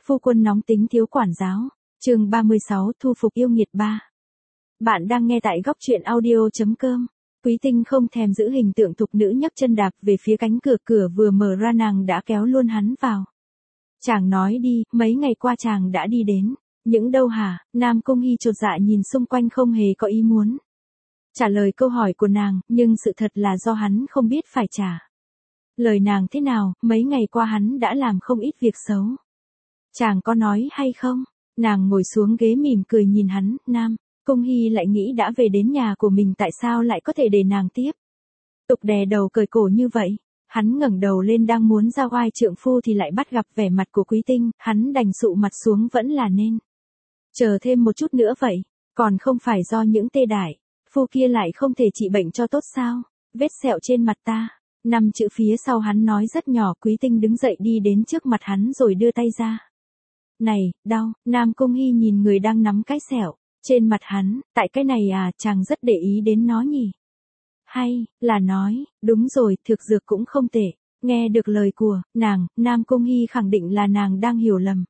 Phu quân nóng tính thiếu quản giáo. Chương 36 thu phục yêu nghiệt 3. Bạn đang nghe tại góc truyện audio.com. Quý Tinh không thèm giữ hình tượng thục nữ nhấc chân đạp về phía cánh cửa, cửa vừa mở ra nàng đã kéo luôn hắn vào. Chàng nói đi, mấy ngày qua chàng đã đi đến. Những đâu hả? Nam Cung Hy chột dạ nhìn xung quanh không hề có ý muốn trả lời câu hỏi của nàng, nhưng sự thật là do hắn không biết phải trả lời nàng thế nào, mấy ngày qua hắn đã làm không ít việc xấu. Chàng có nói hay không? Nàng ngồi xuống ghế mỉm cười nhìn hắn. Nam Cung Hy lại nghĩ đã về đến nhà của mình tại sao lại có thể để nàng tiếp tục đè đầu cởi cổ như vậy. Hắn ngẩng đầu lên đang muốn ra oai trượng phu thì lại bắt gặp vẻ mặt của Quý Tinh, hắn đành sụ mặt xuống vẫn là nên chờ thêm một chút nữa vậy, còn không phải do những tê đại phu kia lại không thể trị bệnh cho tốt sao? Vết sẹo trên mặt ta. 5 chữ phía sau hắn nói rất nhỏ. Quý Tinh đứng dậy đi đến trước mặt hắn rồi đưa tay ra. Này, đau. Nam Cung Hy nhìn người đang nắm cái sẹo trên mặt hắn, tại cái này à, chàng rất để ý đến nó nhỉ? Hay là nói, đúng rồi, thực dược cũng không tệ. Nghe được lời của nàng, Nam Cung Hy khẳng định là nàng đang hiểu lầm.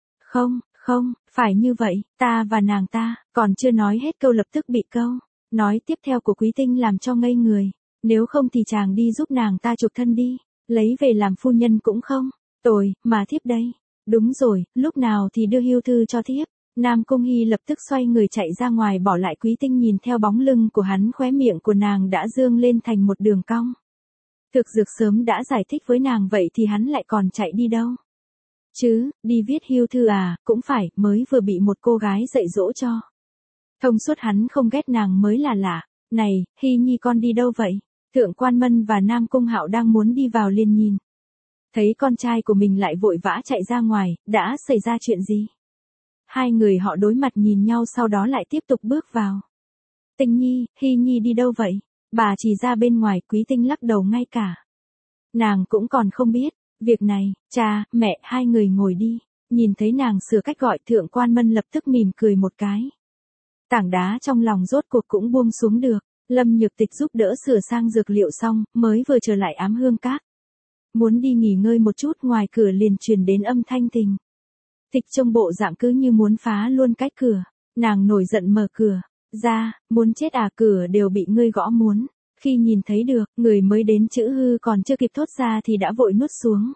Không, phải như vậy, ta và nàng ta, còn chưa nói hết câu lập tức bị câu nói tiếp theo của Quý Tinh làm cho ngây người. Nếu không thì chàng đi giúp nàng ta chuộc thân đi, lấy về làm phu nhân cũng không tồi, mà thiếp đây. Đúng rồi, lúc nào thì đưa hưu thư cho thiếp. Nam Cung Hy lập tức xoay người chạy ra ngoài bỏ lại Quý Tinh nhìn theo bóng lưng của hắn. Khóe miệng của nàng đã dương lên thành một đường cong. Thực dược sớm đã giải thích với nàng vậy thì hắn lại còn chạy đi đâu chứ? Đi viết hưu thư à? Cũng phải, mới vừa bị một cô gái dạy dỗ cho thông suốt, hắn không ghét nàng mới là lạ. Này, Hy Nhi con đi đâu vậy? Thượng Quan Mân và Nam Cung Hạo đang muốn đi vào liền nhìn thấy con trai của mình lại vội vã chạy ra ngoài. Đã xảy ra chuyện gì? Hai người họ đối mặt nhìn nhau sau đó lại tiếp tục bước vào. Tinh Nhi, Hy Nhi đi đâu vậy? Bà chỉ ra bên ngoài. Quý Tinh lắc đầu, ngay cả nàng cũng còn không biết việc này. Cha, mẹ, hai người ngồi đi. Nhìn thấy nàng sửa cách gọi, Thượng Quan Mân lập tức mỉm cười một cái. Tảng đá trong lòng rốt cuộc cũng buông xuống được. Lâm Nhược Tịch giúp đỡ sửa sang dược liệu xong, mới vừa trở lại Ám Hương Các. Muốn đi nghỉ ngơi một chút, ngoài cửa liền truyền đến âm thanh Tình Tịch trông bộ dạng cứ như muốn phá luôn cái cửa. Nàng nổi giận mở cửa ra. Muốn chết à, cửa đều bị ngươi gõ muốn. Khi nhìn thấy được người mới đến, chữ hư còn chưa kịp thốt ra thì đã vội nuốt xuống.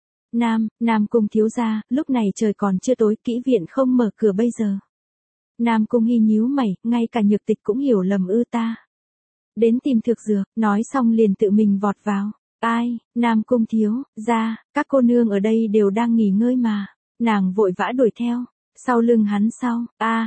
Nam Cung thiếu gia, lúc này trời còn chưa tối, kỹ viện không mở cửa bây giờ. Nam Cung Hy nhíu mày, ngay cả Nhược Tịch cũng hiểu lầm ư? Ta đến tìm thực dược. Nói xong liền tự mình vọt vào. Ai? Nam Cung thiếu gia, các cô nương ở đây đều đang nghỉ ngơi mà. Nàng vội vã đuổi theo sau lưng hắn. Sau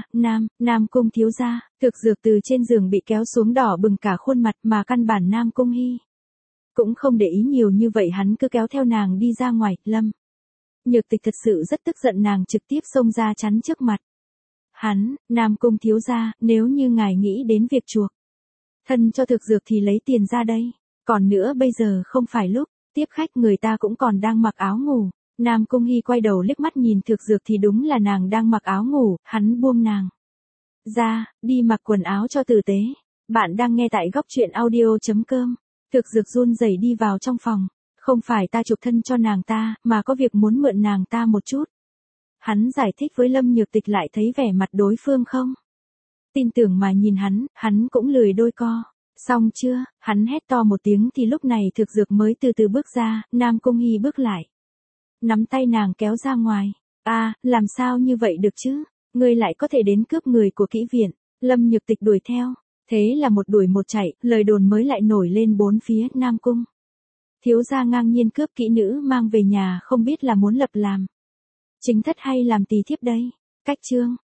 Nam Cung thiếu gia. Thực dược từ trên giường bị kéo xuống đỏ bừng cả khuôn mặt, mà căn bản Nam Cung Hy cũng không để ý nhiều như vậy, hắn cứ kéo theo nàng đi ra ngoài. Lâm Nhược Tịch thật sự rất tức giận, nàng trực tiếp xông ra chắn trước mặt hắn. Nam Cung thiếu gia, nếu như ngài nghĩ đến việc chuộc thân cho thực dược thì lấy tiền ra đây. Còn nữa, bây giờ không phải lúc tiếp khách, người ta cũng còn đang mặc áo ngủ. Nam Cung Hy quay đầu liếc mắt nhìn thực dược thì đúng là nàng đang mặc áo ngủ. Hắn buông nàng ra, đi mặc quần áo cho tử tế. Bạn đang nghe tại góc truyện audio.com. Thực dược run rẩy đi vào trong phòng. Không phải ta chuộc thân cho nàng ta, mà có việc muốn mượn nàng ta một chút. Hắn giải thích với Lâm Nhược Tịch, lại thấy vẻ mặt đối phương không tin tưởng mà nhìn hắn cũng lười đôi co. Xong chưa? Hắn hét to một tiếng thì lúc này thực dược mới từ từ bước ra. Nam Cung Hy bước lại, nắm tay nàng kéo ra ngoài. Làm sao như vậy được chứ? Ngươi lại có thể đến cướp người của kỹ viện. Lâm Nhược Tịch đuổi theo. Thế là một đuổi một chạy, lời đồn mới lại nổi lên bốn phía. Nam Cung thiếu gia ngang nhiên cướp kỹ nữ mang về nhà, không biết là muốn lập làm chính thất hay làm tỳ thiếp đây. Cách chương